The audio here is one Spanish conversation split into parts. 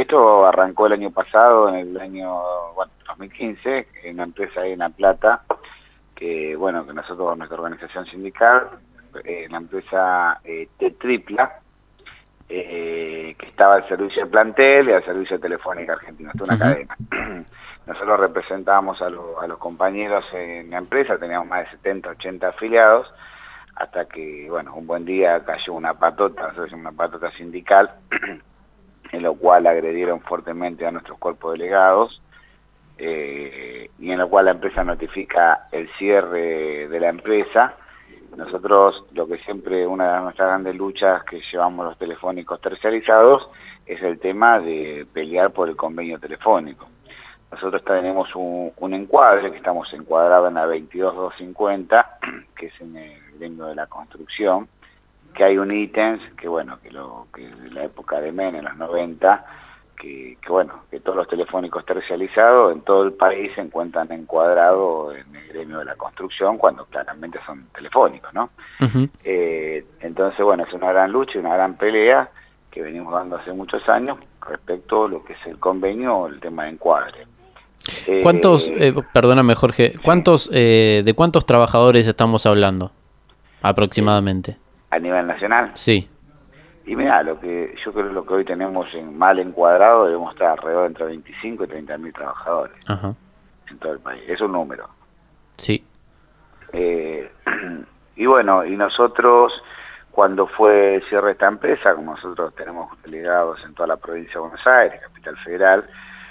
esto arrancó el año pasado, en el año 2015, en una empresa ahí en La Plata, que bueno, que nosotros, nuestra organización sindical, la empresa T-Tripla, que estaba al servicio de plantel y al servicio de Telefónica Argentina, esto es una cadena. Nosotros representábamos a los compañeros en la empresa, teníamos más de 70, 80 afiliados, hasta que, bueno, un buen día cayó una patota sindical, en lo cual agredieron fuertemente a nuestros cuerpos delegados, y en lo cual la empresa notifica el cierre de la empresa. Nosotros, lo que siempre, una de nuestras grandes luchas que llevamos los telefónicos terciarizados, es el tema de pelear por el convenio telefónico. Nosotros tenemos un encuadre, que estamos encuadrados en la 22250, que es en el gremio de la construcción, que hay un ítem que bueno, que de la época de Menem, en los 90, que todos los telefónicos tercializados en todo el país se encuentran encuadrados en el gremio de la construcción, cuando claramente son telefónicos, ¿no? Entonces, bueno, es una gran lucha y una gran pelea que venimos dando hace muchos años respecto a lo que es el convenio o el tema de encuadre. ¿Cuántos, perdóname Jorge, de cuántos trabajadores estamos hablando aproximadamente? ¿A nivel nacional? Sí. Y mira, yo creo que hoy tenemos mal encuadrado, debemos estar alrededor entre 25 y 30 mil trabajadores. Ajá. En todo el país. Es un número. Sí. Y bueno, y nosotros, cuando fue el cierre de esta empresa, como nosotros tenemos delegados en toda la provincia de Buenos Aires, capital federal,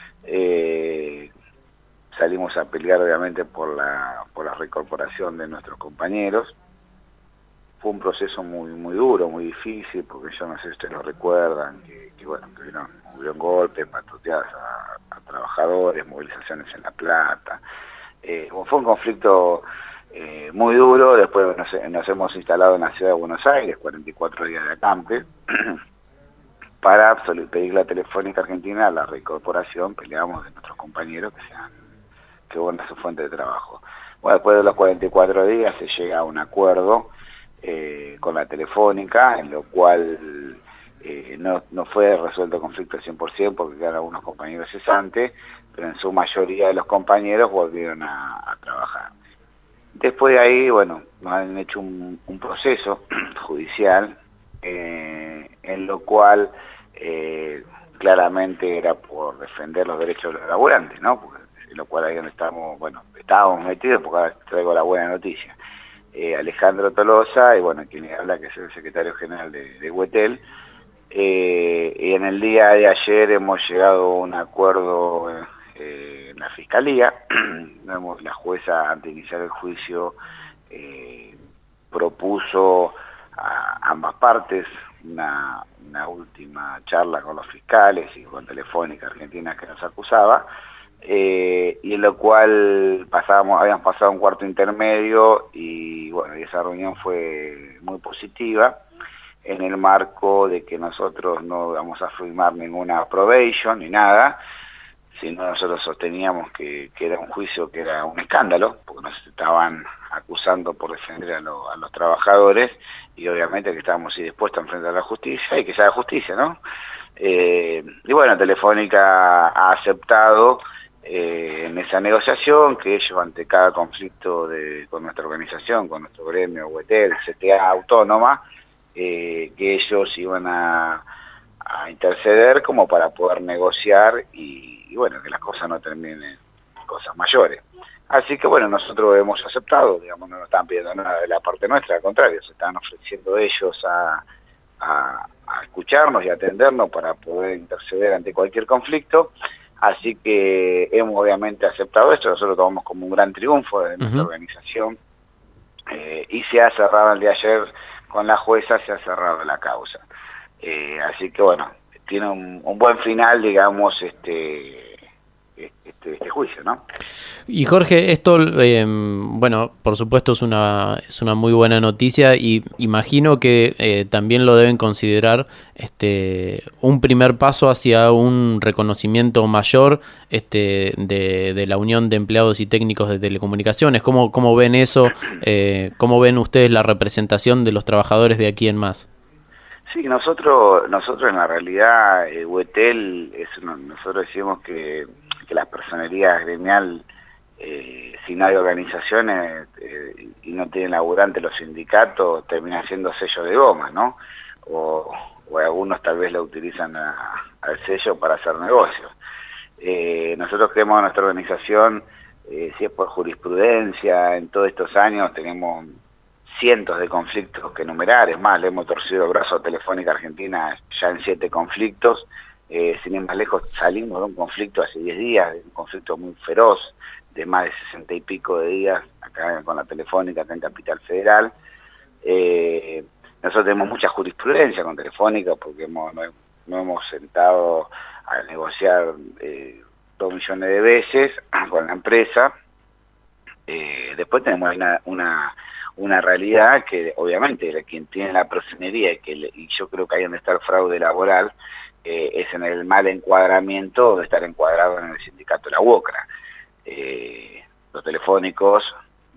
salimos a pelear obviamente por la reincorporación de nuestros compañeros. Fue un proceso muy duro, muy difícil, porque yo no sé si ustedes lo recuerdan, que hubieron golpes, patoteadas a trabajadores, movilizaciones en La Plata. Fue un conflicto muy duro. Después nos hemos instalado en la ciudad de Buenos Aires, 44 días de acampe, para pedirle a Telefónica Argentina la reincorporación. Peleamos de nuestros compañeros que vuelvan a su fuente de trabajo. Bueno, después de los 44 días se llega a un acuerdo con la Telefónica, en lo cual no fue resuelto el conflicto al 100%, porque quedaron algunos compañeros cesantes, pero en su mayoría de los compañeros volvieron a trabajar. Después de ahí, bueno, nos han hecho un proceso judicial, en lo cual claramente era por defender los derechos de los laburantes, ¿no? En lo cual ahí donde estábamos metidos, porque ahora traigo la buena noticia. Alejandro Tolosa, y bueno, quien le habla, que es el secretario general de UETEL, y en el día de ayer hemos llegado a un acuerdo en la Fiscalía. La jueza, antes de iniciar el juicio, propuso a ambas partes una última charla con los fiscales y con Telefónica Argentina, que nos acusaba, y en lo cual habíamos pasado un cuarto intermedio, y bueno, esa reunión fue muy positiva, en el marco de que nosotros no vamos a firmar ninguna probation ni nada, sino nosotros sosteníamos que era un juicio que era un escándalo, porque nos estaban acusando por defender a los trabajadores, y obviamente que estábamos dispuestos a enfrentar la justicia, y que se haga justicia, ¿no? Y bueno, Telefónica ha aceptado en esa negociación que ellos, ante cada conflicto con nuestra organización, con nuestro gremio, UETEL, CTA Autónoma, que ellos iban a interceder como para poder negociar y bueno, que las cosas no terminen en cosas mayores. Así que bueno, nosotros hemos aceptado, digamos, no nos están pidiendo nada de la parte nuestra, al contrario, se están ofreciendo ellos a escucharnos y atendernos para poder interceder ante cualquier conflicto. Así que hemos obviamente aceptado esto, nosotros lo tomamos como un gran triunfo de nuestra organización, y se ha cerrado el día de ayer con la jueza, se ha cerrado la causa. Así que bueno, tiene un buen final, digamos, este juicio, ¿no? Y Jorge, esto, bueno, por supuesto es una muy buena noticia, y imagino que también lo deben considerar un primer paso hacia un reconocimiento mayor de la Unión de Empleados y Técnicos de Telecomunicaciones. ¿Cómo ven eso? ¿Cómo ven ustedes la representación de los trabajadores de aquí en más? Sí, nosotros en la realidad, UETEL, nosotros decimos que la personería gremial, si no hay organizaciones y no tienen laburantes los sindicatos, terminan siendo sellos de goma, ¿no? O algunos tal vez lo utilizan al sello para hacer negocios. Nosotros creemos en nuestra organización, si es por jurisprudencia, en todos estos años tenemos cientos de conflictos que enumerar, es más, le hemos torcido el brazo a Telefónica Argentina ya en 7 conflictos, sin ir más lejos salimos de un conflicto hace 10 días, de un conflicto muy feroz, de más de 60 y pico de días, acá con la Telefónica, acá en Capital Federal. Nosotros tenemos mucha jurisprudencia con Telefónica porque no hemos sentado a negociar 2 millones de veces con la empresa. Después tenemos una realidad que obviamente quien tiene la personería y yo creo que ahí donde está el fraude laboral es en el mal encuadramiento de estar encuadrado en el sindicato de la UOCRA. Los telefónicos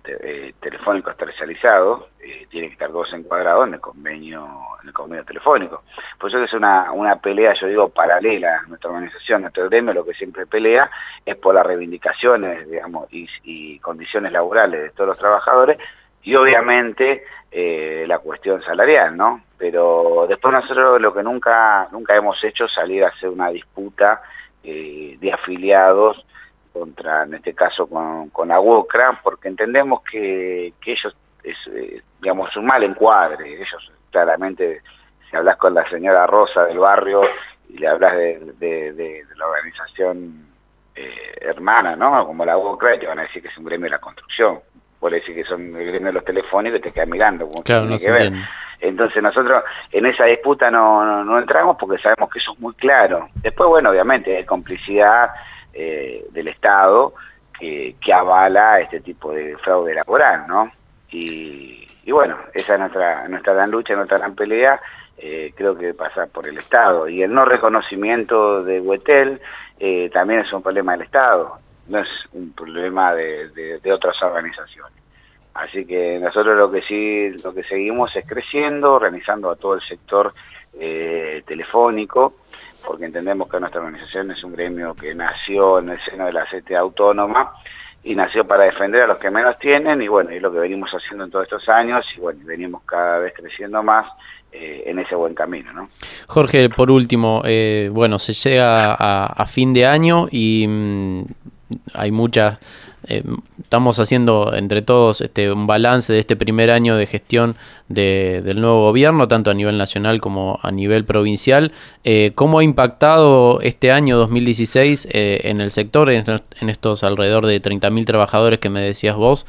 tercializados tienen que estar 2 encuadrados en el convenio telefónico. Por eso es una pelea, yo digo, paralela a nuestra organización. Nuestro gremio lo que siempre pelea es por las reivindicaciones, digamos, y condiciones laborales de todos los trabajadores, y obviamente la cuestión salarial, ¿no? Pero después nosotros lo que nunca hemos hecho es salir a hacer una disputa de afiliados contra, en este caso, con la UOCRA, porque entendemos que ellos, digamos, un mal encuadre. Ellos claramente, si hablas con la señora Rosa del barrio y le hablas de la organización hermana, ¿no? Como la UOCRA, te van a decir que es un gremio de la construcción. Vos le decís que son el gremio de los telefónicos y te quedan mirando, como Claro, tiene no se que ver. entiende. Entonces nosotros en esa disputa no entramos porque sabemos que eso es muy claro. Después, bueno, obviamente hay complicidad del Estado que avala este tipo de fraude laboral, ¿no? Y bueno, esa es nuestra gran lucha, nuestra gran pelea, creo que pasa por el Estado. Y el no reconocimiento de UETEL también es un problema del Estado, no es un problema de otras organizaciones. Así que nosotros lo que seguimos es creciendo, organizando a todo el sector telefónico, porque entendemos que nuestra organización es un gremio que nació en el seno de la CTA Autónoma y nació para defender a los que menos tienen, y bueno, es lo que venimos haciendo en todos estos años, y bueno, venimos cada vez creciendo más en ese buen camino, ¿no? Jorge, por último, bueno, se llega a fin de año y hay muchas... estamos haciendo entre todos un balance de este primer año de gestión del nuevo gobierno, tanto a nivel nacional como a nivel provincial. ¿Cómo ha impactado este año 2016 en el sector, en estos alrededor de 30.000 trabajadores que me decías vos?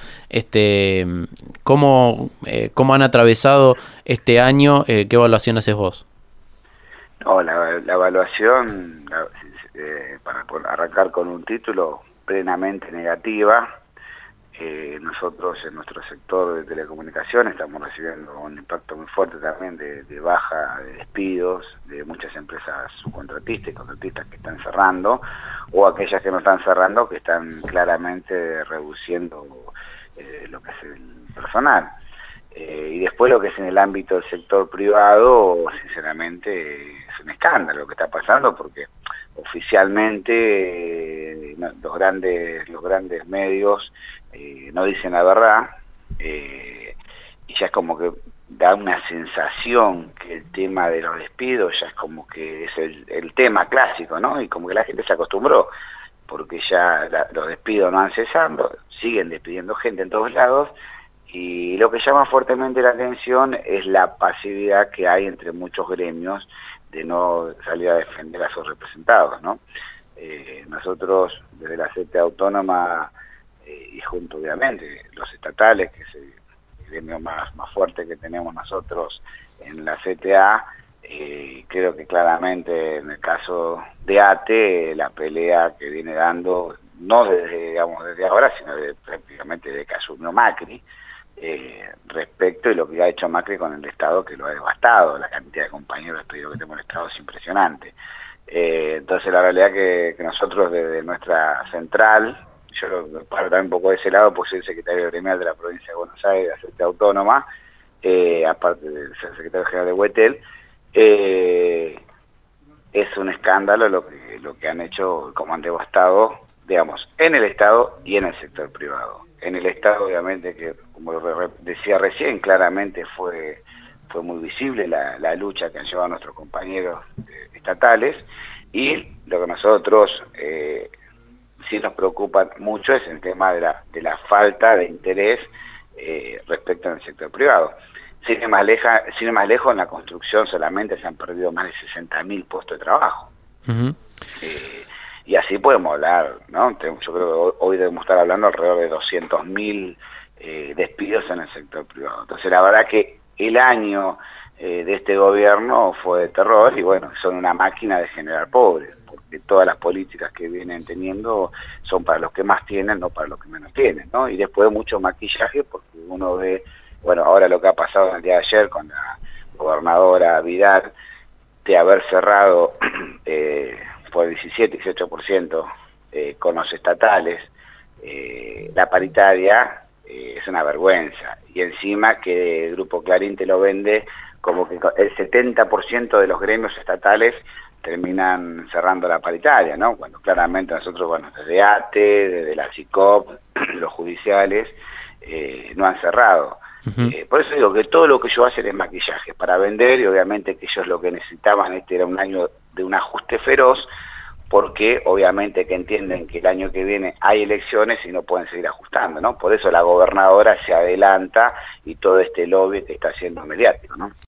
¿Cómo han atravesado este año? ¿Qué evaluación haces vos? No, la evaluación, para arrancar con un título, plenamente negativa. Nosotros en nuestro sector de telecomunicaciones estamos recibiendo un impacto muy fuerte también de baja, de despidos, de muchas empresas subcontratistas y contratistas que están cerrando, o aquellas que no están cerrando, que están claramente reduciendo lo que es el personal. Y después lo que es en el ámbito del sector privado, sinceramente es un escándalo lo que está pasando, porque oficialmente los grandes medios no dicen la verdad, y ya es como que da una sensación que el tema de los despidos ya es como que es el tema clásico, ¿no? Y como que la gente se acostumbró, porque ya los despidos no han cesado, siguen despidiendo gente en todos lados, y lo que llama fuertemente la atención es la pasividad que hay entre muchos gremios de no salir a defender a sus representados, ¿no? Nosotros desde la CTA Autónoma y junto obviamente los estatales, que es el gremio más fuerte que tenemos nosotros en la CTA, creo que claramente en el caso de ATE la pelea que viene dando, no desde ahora, sino prácticamente desde que asumió Macri, respecto de lo que ha hecho Macri con el Estado, que lo ha devastado. La cantidad de compañeros despedidos que tenemos en el Estado es impresionante. Entonces la realidad que nosotros desde nuestra central, yo lo paro también un poco de ese lado, porque soy el secretario gremial de la provincia de Buenos Aires, de la CTA Autónoma, aparte de ser secretario general de UETEL, Eh, es un escándalo lo que han hecho, como han devastado, digamos, en el Estado y en el sector privado. En el Estado, obviamente, que como decía recién, claramente fue muy visible la lucha que han llevado nuestros compañeros estatales, y lo que nosotros sí nos preocupa mucho es el tema de la falta de interés respecto al sector privado. Sin ir más lejos, en la construcción solamente se han perdido más de 60.000 puestos de trabajo. Uh-huh. Y así podemos hablar, ¿no? Yo creo que hoy debemos estar hablando alrededor de 200.000 despidos en el sector privado. Entonces, la verdad que el año de este gobierno fue de terror, y bueno, son una máquina de generar pobres, porque todas las políticas que vienen teniendo son para los que más tienen, no para los que menos tienen, ¿no? Y después mucho maquillaje, porque uno ve, bueno, ahora lo que ha pasado el día de ayer con la gobernadora Vidal, de haber cerrado por 17-18% con los estatales, la paritaria es una vergüenza. Y encima que el Grupo Clarín te lo vende como que el 70% de los gremios estatales terminan cerrando la paritaria, ¿no? Cuando claramente nosotros, bueno, desde ATE, desde la CICOP, los judiciales, no han cerrado. Por eso digo que todo lo que yo hacer es maquillaje para vender, y obviamente que ellos lo que necesitaban, este era un año de un ajuste feroz, porque obviamente que entienden que el año que viene hay elecciones y no pueden seguir ajustando, ¿no? Por eso la gobernadora se adelanta y todo este lobby que está haciendo mediático, ¿no?